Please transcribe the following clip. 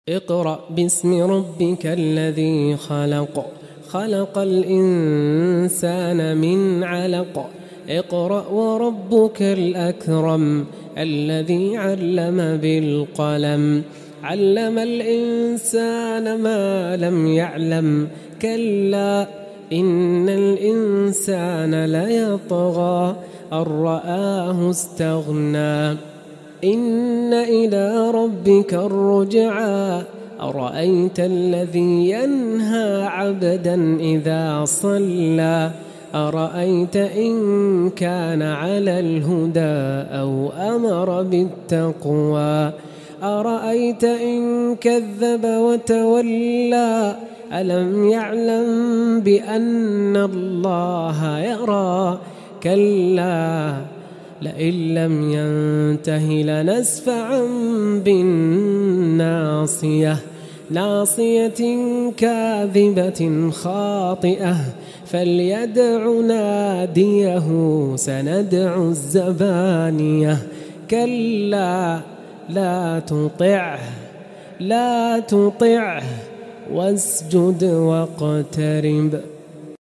اقرأ باسم ربك الذي خلق خلق الإنسان من علق اقرأ وربك الأكرم الذي علم بالقلم علم الإنسان ما لم يعلم كلا إن الإنسان ليطغى أن رآه استغنى إن إلى ربك الرجعى أرأيت الذي ينهى عبدا إذا صلى أرأيت إن كان على الهدى أو أمر بالتقوى أرأيت إن كذب وتولى ألم يعلم بأن الله يرى كلا لئن لم ينته لنسفعا بالناصية ناصية كاذبة خاطئة فليدع ناديه سندع الزبانية كلا لا تطعه واسجد واقترب.